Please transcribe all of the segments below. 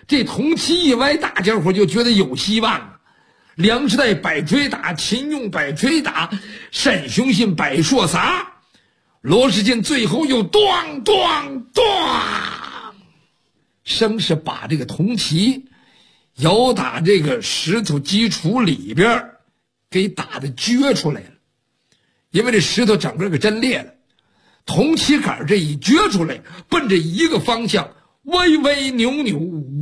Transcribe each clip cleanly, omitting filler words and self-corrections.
这铜旗一歪，大家伙就觉得有希望啊。梁世代摆锤打，秦用摆锤打，单雄信摆槊撒，罗士进最后又咣咣咣，生是把这个铜旗由打这个石头基础里边给打得撅出来了，因为这石头整个给震裂了，铜旗杆这一撅出来，奔着一个方向歪歪扭扭，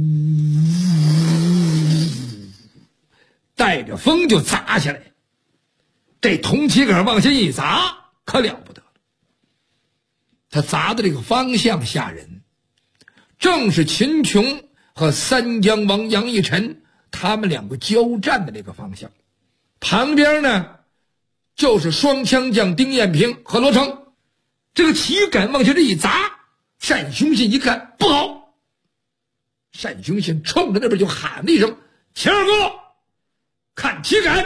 带着风就砸下来。这铜旗杆往下一砸，可了不得了，他砸的这个方向吓人，正是秦琼和三江王杨义臣他们两个交战的这个方向。旁边呢就是双枪将丁彦平和罗成。这个旗杆往下这一砸，单雄信一看不好，单雄信冲着那边就喊了一声：“秦二哥，看旗杆！”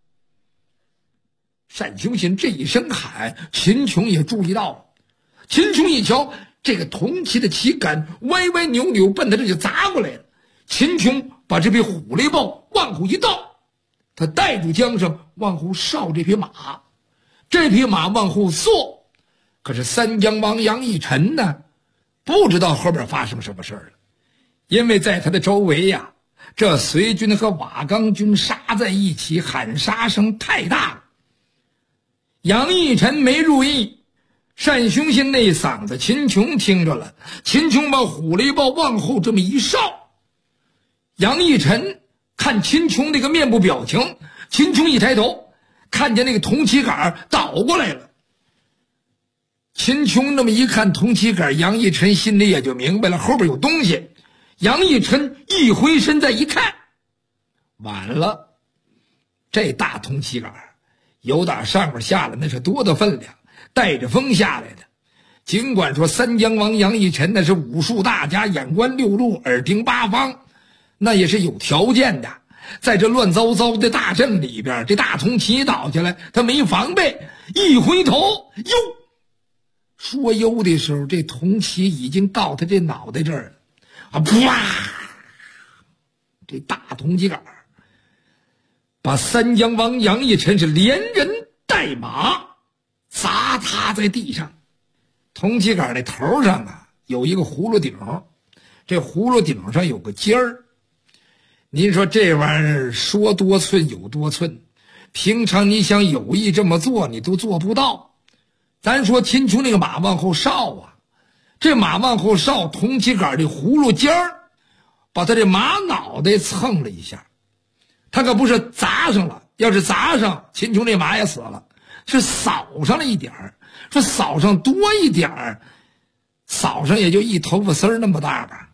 单雄信这一声喊，秦琼也注意到了。秦琼一瞧，这个铜旗的旗杆歪歪扭扭，奔他这就砸过来了。秦琼把这匹虎雷豹往后一倒，他带住缰绳往后哨这匹马，这匹马往后缩。可是三江王杨义臣呢，不知道后边发生什么事了，因为在他的周围呀，这隋军和瓦岗军杀在一起，喊杀声太大了。杨义臣没注意，单雄信那嗓子秦琼听着了，秦琼把虎雷豹往后这么一哨，杨义臣看秦琼那个面部表情，秦琼一抬头看见那个铜旗杆倒过来了。秦琼那么一看铜旗杆，杨义臣心里也就明白了后边有东西。杨义臣一回身再一看，晚了，这大铜旗杆由打上面下来那是多大分量，带着风下来的。尽管说三江王杨义臣那是武术大家，眼观六路，耳听八方，那也是有条件的。在这乱糟糟的大阵里边，这大铜旗倒下来，他没防备，一回头，哟，说悠的时候，这铜旗已经到他这脑袋这儿了啊！啪！这大铜旗杆把三江王杨义臣是连人带马砸塌在地上。铜旗杆那头上啊有一个葫芦顶，这葫芦顶上有个尖儿。您说这玩意儿说多寸有多寸，平常你想有意这么做你都做不到。咱说秦琼那个马往后哨啊，这马往后哨，铜旗杆的葫芦尖儿把他这马脑袋蹭了一下，他可不是砸上了，要是砸上秦琼这马也死了，是扫上了一点儿，说扫上多一点儿，扫上也就一头发丝那么大吧。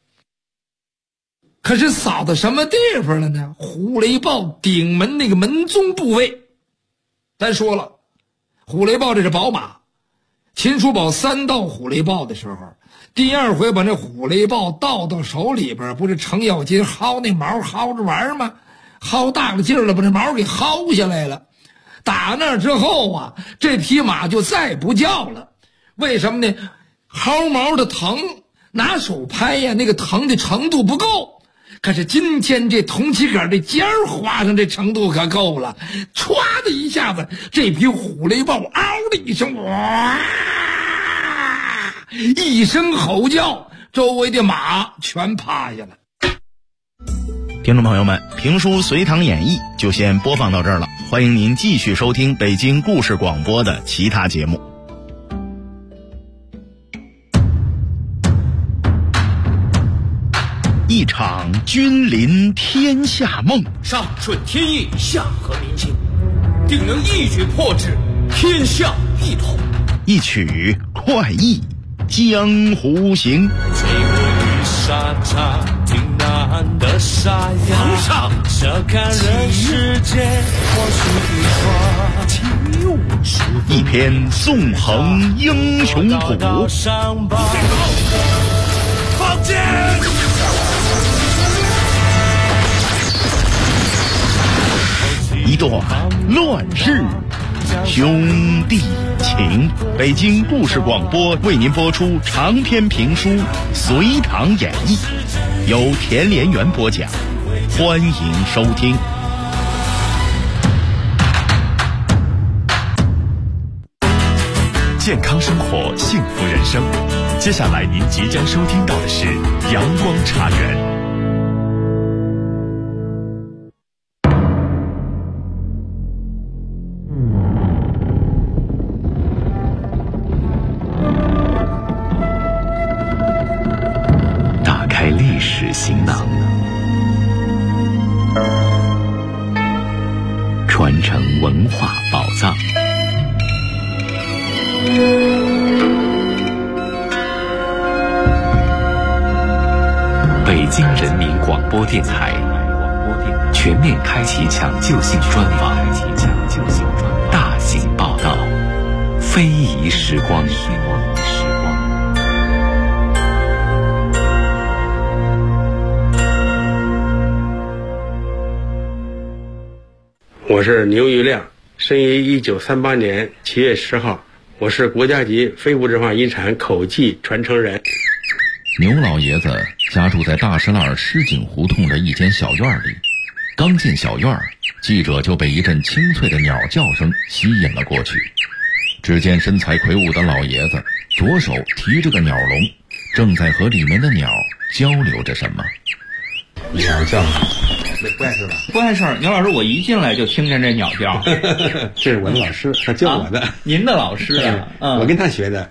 可是扫到什么地方了呢？虎雷豹顶门那个门宗部位。咱说了，虎雷豹这是宝马，秦叔宝三道虎雷豹的时候，第二回把那虎雷豹倒到手里边，不是程咬金薅那毛薅着玩吗？薅大了劲儿了，把这毛给薅下来了。打那之后啊，这匹马就再不叫了。为什么呢？薅毛的疼，拿手拍呀，那个疼的程度不够。可是今天这铜旗杆这尖儿划上，这程度可够了，歘的一下子，这匹虎雷豹嗷的一声，哇，一声吼叫，周围的马全趴下了。 听众朋友们，评书《隋唐演义》就先播放到这儿了，欢迎您继续收听北京故事广播的其他节目。一场君临天下梦， 上顺天意，下合民心，定能一举破之，天下一统。 一曲快意江湖行。 追捕与沙场，挺难的沙哑。 皇上， 这看人世间，或许一花。 一篇纵横英雄谱。 放箭！ 一段乱世兄弟情。北京故事广播为您播出长篇评书《隋唐演义》。 由田连元播讲，欢迎收听。 健康生活，幸福人生。接下来您即将收听到的是阳光茶园。打开历史行囊，传承文化宝藏。北京人民广播电台全面开启抢救性专访，大型报道，非遗时光。 我是牛玉亮，生于1938年7月10号，我是国家级非物质文化遗产口技传承人。 牛老爷子家住在大石栏狮井胡同的一间小院里，刚进小院，记者就被一阵清脆的鸟叫声吸引了过去。只见身材魁梧的老爷子左手提着个鸟笼，正在和里面的鸟交流着什么。 鸟叫不碍事吧？ 不碍事。牛老师，我一进来就听见这鸟叫。 这是我的老师，他教我的。 您的老师啊？ 我跟他学的。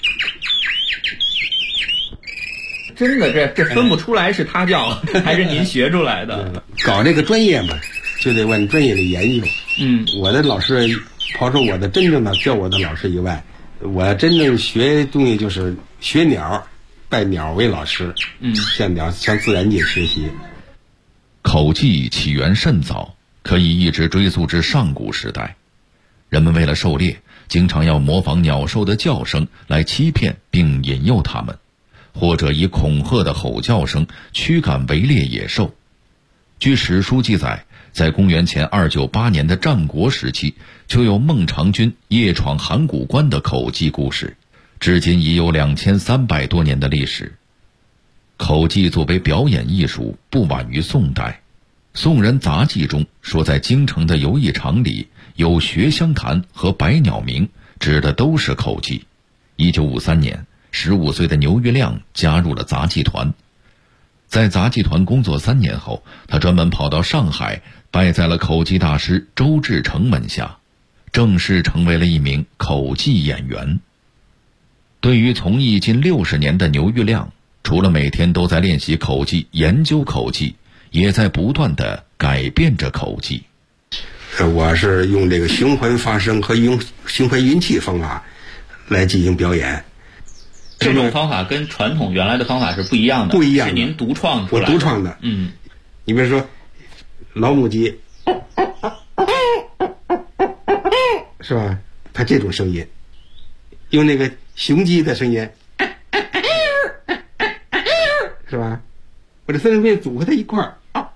真的，这分不出来是他教还是您学出来的。 搞这个专业嘛，就得往专业里研究。我的老师，刨出我的真正的教我的老师以外，我真正学东西就是学鸟，拜鸟为老师。向自然界学习。 口技起源甚早，可以一直追溯至上古时代。人们为了狩猎，经常要模仿鸟兽的叫声来欺骗并引诱它们，或者以恐吓的吼叫声驱赶围猎野兽。据史书记载，在公元前298年的战国时期，就有孟尝君夜闯函谷关的口技故事，至今已有2300多年的历史。口技作为表演艺术，不晚于宋代。宋人杂记中说，在京城的游艺场里有学香坛和百鸟鸣，指的都是口技。1953年，15岁的牛玉亮加入了杂技团。在杂技团工作3年后，他专门跑到上海，拜在了口技大师周志成门下，正式成为了一名口技演员。对于从艺近60年的牛玉亮，除了每天都在练习口技、研究口技，也在不断地改变着口技。 我是用这个循环发声和用循环运气方法来进行表演。 这种方法跟传统原来的方法是不一样的， 不一样的， 是您独创出来的。 我独创的。你比如说老母鸡，是吧？它这种声音，用那个雄鸡的声音，是吧？我这3声片组合在一块儿，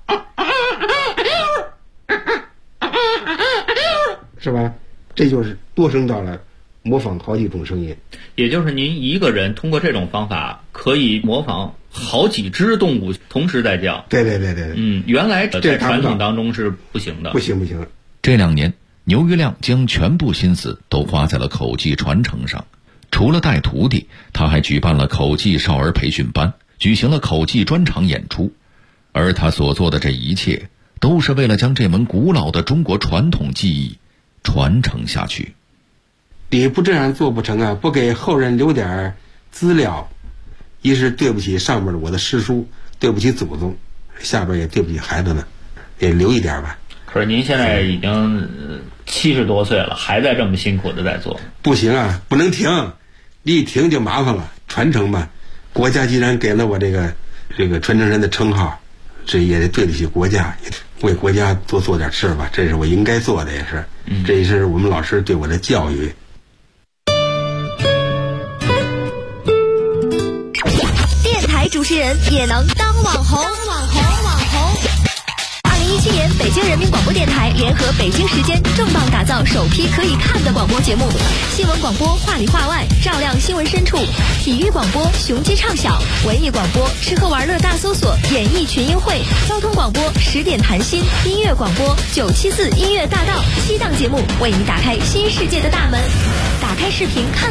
是吧？这就是多声道了，模仿好几种声音。 也就是您一个人通过这种方法可以模仿好几只动物同时在叫。 对。 原来在传统当中是不行的。 不行。 这2年，牛玉亮将全部心思都花在了口技传承上。除了带徒弟，他还举办了口技少儿培训班，举行了口技专场演出。而他所做的这一切，都是为了将这门古老的中国传统技艺传承下去。 你不这样做不成啊！不给后人留点资料，一是对不起上面我的师叔，对不起祖宗，下边也对不起孩子们，也留一点吧。 可是您现在已经70多岁了，还在这么辛苦的在做。 不行啊，不能停，你一停就麻烦了。传承吧，国家既然给了我这个传承人的称号，这也得对得起国家，为国家多做点事吧，这是我应该做的，也是，这也是我们老师对我的教育。 电台主持人也能当网红。 2017年，北京人民广播电台联合北京时间重磅打造首批可以看的广播节目：新闻广播话里话外，照亮新闻深处；体育广播雄鸡唱晓；文艺广播吃喝玩乐大搜索，演艺群英会；交通广播10点谈心；音乐广播974音乐大道。7档节目为你打开新世界的大门。打开视频看